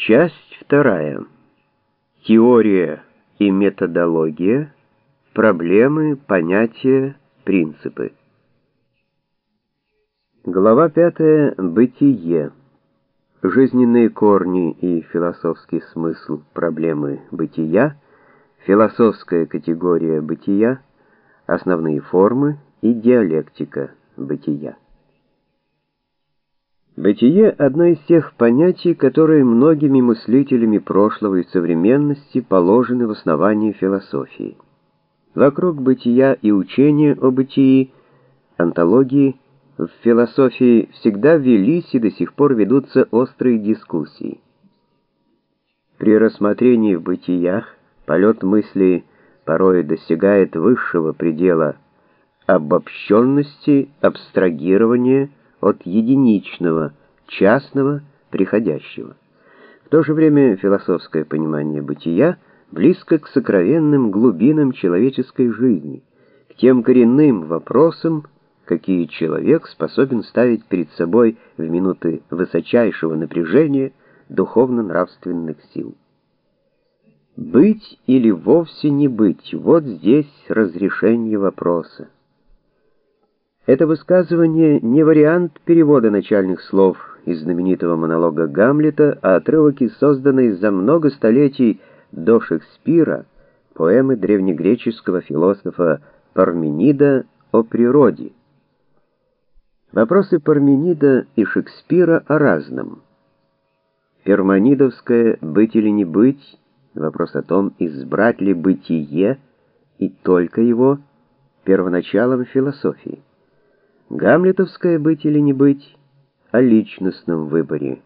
Часть вторая. Теория и методология, проблемы, понятия, принципы. Глава 5. Бытие. Жизненные корни и философский смысл проблемы бытия, философская категория бытия, основные формы и диалектика бытия. Бытие — одно из тех понятий, которые многими мыслителями прошлого и современности положены в основании философии. Вокруг бытия и учения о бытии, онтологии, в философии всегда велись и до сих пор ведутся острые дискуссии. При рассмотрении в бытиях полет мысли порой достигает высшего предела обобщенности, абстрагирования от единичного, частного, приходящего. В то же время философское понимание бытия близко к сокровенным глубинам человеческой жизни, к тем коренным вопросам, какие человек способен ставить перед собой в минуты высочайшего напряжения духовно-нравственных сил. Быть или вовсе не быть — вот здесь разрешение вопроса. Это высказывание не вариант перевода начальных слов из знаменитого монолога Гамлета, а отрывок из созданной за много столетий до Шекспира поэмы древнегреческого философа Парменида о природе. Вопросы Парменида и Шекспира о разном. Парменидовское «быть или не быть» — вопрос о том, избрать ли бытие и только его первоначалом философии. Гамлетовское «быть или не быть» о личностном выборе.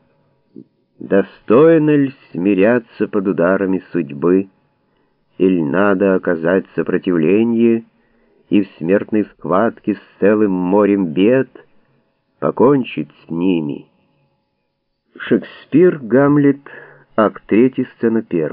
Достойно ли смиряться под ударами судьбы, или надо оказать сопротивление и в смертной схватке с целым морем бед покончить с ними? Шекспир, Гамлет, акт 3, сцена 1.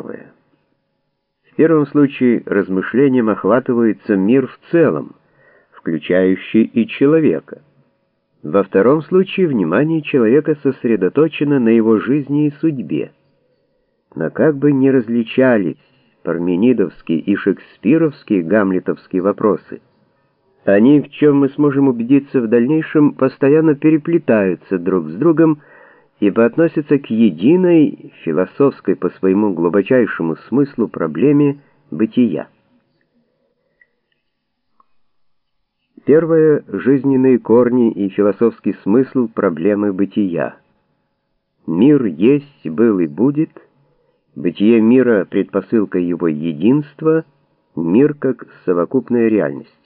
В первом случае размышлением охватывается мир в целом, включающий и человека. Во втором случае внимание человека сосредоточено на его жизни и судьбе. Но как бы ни различались парменидовские и шекспировские гамлетовские вопросы, они, в чем мы сможем убедиться в дальнейшем, постоянно переплетаются друг с другом, ибо относятся к единой, философской по своему глубочайшему смыслу проблеме бытия. Первое — жизненные корни и философский смысл проблемы бытия. Мир есть, был и будет, бытие мира — предпосылка его единства, мир как совокупная реальность.